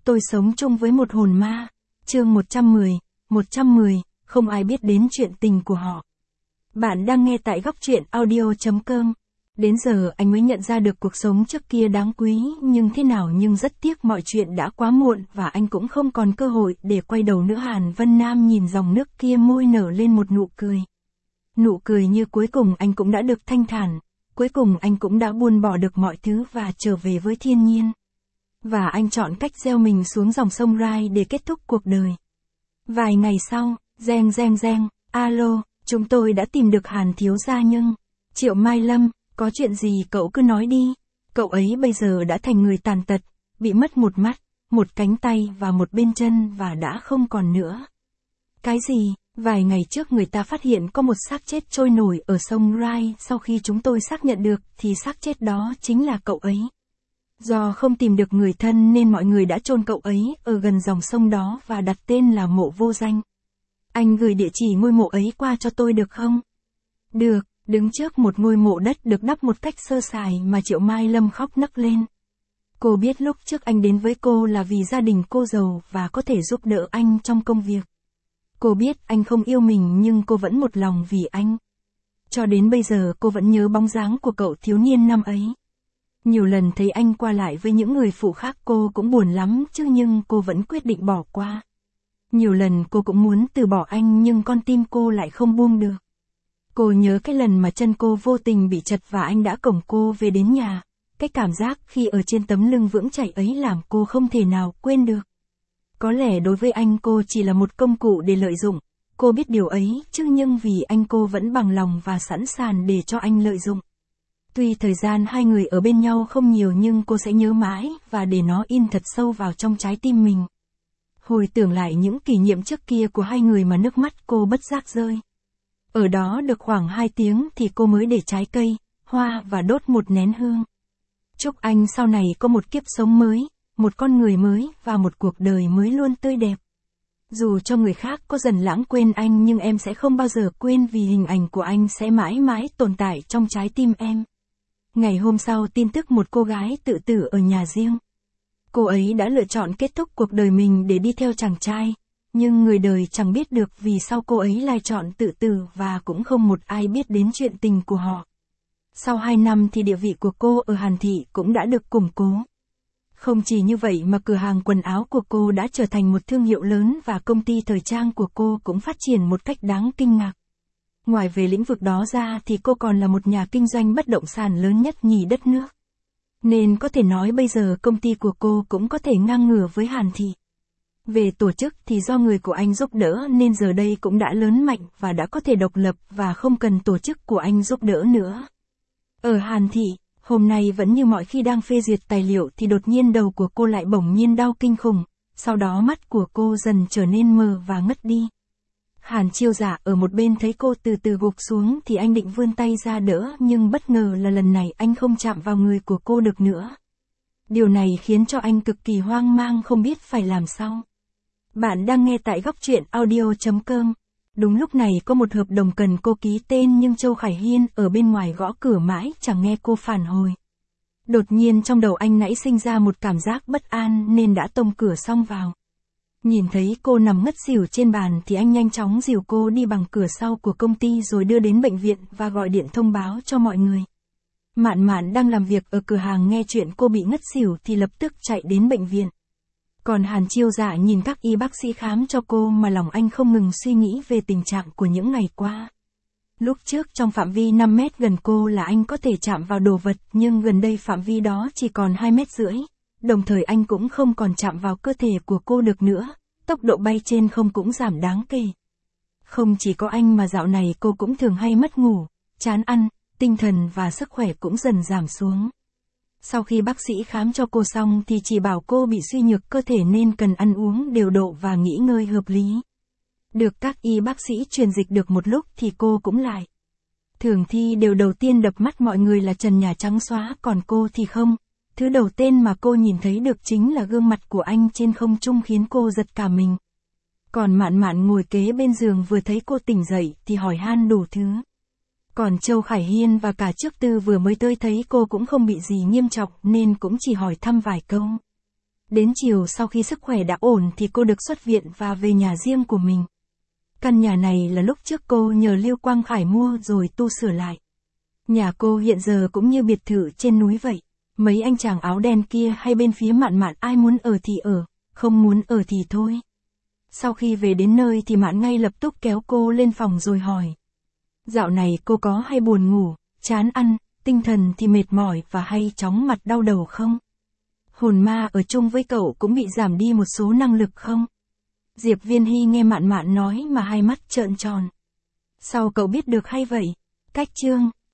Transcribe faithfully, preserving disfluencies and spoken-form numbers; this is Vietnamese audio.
Tôi sống chung với một hồn ma. Chương một trăm mười, một trăm mười, không ai biết đến chuyện tình của họ. Bạn đang nghe tại góc truyện audio chấm com. Đến giờ anh mới nhận ra được cuộc sống trước kia đáng quý nhưng thế nào, nhưng rất tiếc mọi chuyện đã quá muộn và anh cũng không còn cơ hội để quay đầu nữa. Hàn Vân Nam nhìn dòng nước kia, môi nở lên một nụ cười. Nụ cười như cuối cùng anh cũng đã được thanh thản, cuối cùng anh cũng đã buông bỏ được mọi thứ và trở về với thiên nhiên. Và anh chọn cách gieo mình xuống dòng sông Rai để kết thúc cuộc đời. Vài ngày sau, reng reng reng, alo, chúng tôi đã tìm được Hàn thiếu gia nhưng... Triệu Mai Lâm, có chuyện gì cậu cứ nói đi. Cậu ấy bây giờ đã thành người tàn tật, bị mất một mắt, một cánh tay và một bên chân và đã không còn nữa. Cái gì? Vài ngày trước người ta phát hiện có một xác chết trôi nổi ở sông Rai, sau khi chúng tôi xác nhận được thì xác chết đó chính là cậu ấy. Do không tìm được người thân nên mọi người đã chôn cậu ấy ở gần dòng sông đó và đặt tên là Mộ Vô Danh. Anh gửi địa chỉ ngôi mộ ấy qua cho tôi được không? Được, đứng trước một ngôi mộ đất được đắp một cách sơ sài mà Triệu Mai Lâm khóc nấc lên. Cô biết lúc trước anh đến với cô là vì gia đình cô giàu và có thể giúp đỡ anh trong công việc. Cô biết anh không yêu mình nhưng cô vẫn một lòng vì anh. Cho đến bây giờ cô vẫn nhớ bóng dáng của cậu thiếu niên năm ấy. Nhiều lần thấy anh qua lại với những người phụ khác cô cũng buồn lắm chứ, nhưng cô vẫn quyết định bỏ qua. Nhiều lần cô cũng muốn từ bỏ anh nhưng con tim cô lại không buông được. Cô nhớ cái lần mà chân cô vô tình bị trật và anh đã cõng cô về đến nhà. Cái cảm giác khi ở trên tấm lưng vững chãi ấy làm cô không thể nào quên được. Có lẽ đối với anh cô chỉ là một công cụ để lợi dụng. Cô biết điều ấy chứ, nhưng vì anh cô vẫn bằng lòng và sẵn sàng để cho anh lợi dụng. Tuy thời gian hai người ở bên nhau không nhiều nhưng cô sẽ nhớ mãi và để nó in thật sâu vào trong trái tim mình. Hồi tưởng lại những kỷ niệm trước kia của hai người mà nước mắt cô bất giác rơi. Ở đó được khoảng hai tiếng thì cô mới để trái cây, hoa và đốt một nén hương. Chúc anh sau này có một kiếp sống mới, một con người mới và một cuộc đời mới luôn tươi đẹp. Dù cho người khác có dần lãng quên anh nhưng em sẽ không bao giờ quên, vì hình ảnh của anh sẽ mãi mãi tồn tại trong trái tim em. Ngày hôm sau, tin tức một cô gái tự tử ở nhà riêng. Cô ấy đã lựa chọn kết thúc cuộc đời mình để đi theo chàng trai, nhưng người đời chẳng biết được vì sao cô ấy lại chọn tự tử và cũng không một ai biết đến chuyện tình của họ. Sau hai năm thì địa vị của cô ở Hàn Thị cũng đã được củng cố. Không chỉ như vậy mà cửa hàng quần áo của cô đã trở thành một thương hiệu lớn và công ty thời trang của cô cũng phát triển một cách đáng kinh ngạc. Ngoài về lĩnh vực đó ra thì cô còn là một nhà kinh doanh bất động sản lớn nhất nhì đất nước. Nên có thể nói bây giờ công ty của cô cũng có thể ngang ngửa với Hàn Thị. Về tổ chức thì do người của anh giúp đỡ nên giờ đây cũng đã lớn mạnh và đã có thể độc lập và không cần tổ chức của anh giúp đỡ nữa. Ở Hàn Thị, hôm nay vẫn như mọi khi đang phê duyệt tài liệu thì đột nhiên đầu của cô lại bỗng nhiên đau kinh khủng, sau đó mắt của cô dần trở nên mờ và ngất đi. Hàn Chiêu Giả ở một bên thấy cô từ từ gục xuống thì anh định vươn tay ra đỡ, nhưng bất ngờ là lần này anh không chạm vào người của cô được nữa. Điều này khiến cho anh cực kỳ hoang mang, không biết phải làm sao. Bạn đang nghe tại góc truyện audio chấm com. Đúng lúc này có một hợp đồng cần cô ký tên nhưng Châu Khải Hiên ở bên ngoài gõ cửa mãi chẳng nghe cô phản hồi. Đột nhiên trong đầu anh nảy sinh ra một cảm giác bất an nên đã tông cửa xông vào. Nhìn thấy cô nằm ngất xỉu trên bàn thì anh nhanh chóng dìu cô đi bằng cửa sau của công ty rồi đưa đến bệnh viện và gọi điện thông báo cho mọi người. Mạn Mạn đang làm việc ở cửa hàng nghe chuyện cô bị ngất xỉu thì lập tức chạy đến bệnh viện. Còn Hàn Chiêu Giả nhìn các y bác sĩ khám cho cô mà lòng anh không ngừng suy nghĩ về tình trạng của những ngày qua. Lúc trước trong phạm vi năm mét gần cô là anh có thể chạm vào đồ vật, nhưng gần đây phạm vi đó chỉ còn hai mét rưỡi. Đồng thời anh cũng không còn chạm vào cơ thể của cô được nữa, tốc độ bay trên không cũng giảm đáng kể. Không chỉ có anh mà dạo này cô cũng thường hay mất ngủ, chán ăn, tinh thần và sức khỏe cũng dần giảm xuống. Sau khi bác sĩ khám cho cô xong thì chỉ bảo cô bị suy nhược cơ thể nên cần ăn uống điều độ và nghỉ ngơi hợp lý. Được các y bác sĩ truyền dịch được một lúc thì cô cũng lại. Thường thì điều đầu tiên đập mắt mọi người là trần nhà trắng xóa, còn cô thì không. Thứ đầu tiên mà cô nhìn thấy được chính là gương mặt của anh trên không trung khiến cô giật cả mình. Còn Mạn Mạn ngồi kế bên giường vừa thấy cô tỉnh dậy thì hỏi han đủ thứ. Còn Châu Khải Hiên và cả Trước Tư vừa mới tới thấy cô cũng không bị gì nghiêm trọng nên cũng chỉ hỏi thăm vài câu. Đến chiều sau khi sức khỏe đã ổn thì cô được xuất viện và về nhà riêng của mình. Căn nhà này là lúc trước cô nhờ Lưu Quang Khải mua rồi tu sửa lại. Nhà cô hiện giờ cũng như biệt thự trên núi vậy. Mấy anh chàng áo đen kia hay bên phía Mạn Mạn ai muốn ở thì ở, không muốn ở thì thôi. Sau khi về đến nơi thì Mạn ngay lập tức kéo cô lên phòng rồi hỏi. Dạo này cô có hay buồn ngủ, chán ăn, tinh thần thì mệt mỏi và hay chóng mặt đau đầu không? Hồn ma ở chung với cậu cũng bị giảm đi một số năng lực không? Diệp Viên Hy nghe Mạn Mạn nói mà hai mắt trợn tròn. Sao cậu biết được hay vậy? Cách chương